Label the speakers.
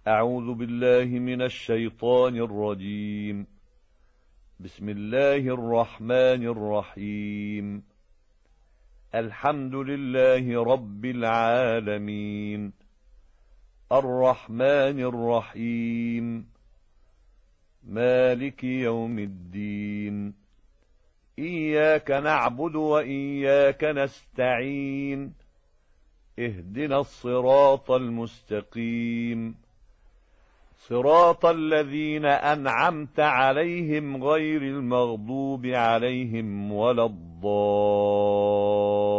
Speaker 1: أعوذ بالله من الشيطان الرجيم. بسم الله الرحمن الرحيم. الحمد لله رب العالمين، الرحمن الرحيم، مالك يوم الدين. إياك نعبد وإياك نستعين، اهدنا الصراط المستقيم، صراط الذين أنعمت عليهم غير المغضوب عليهم ولا الضالين.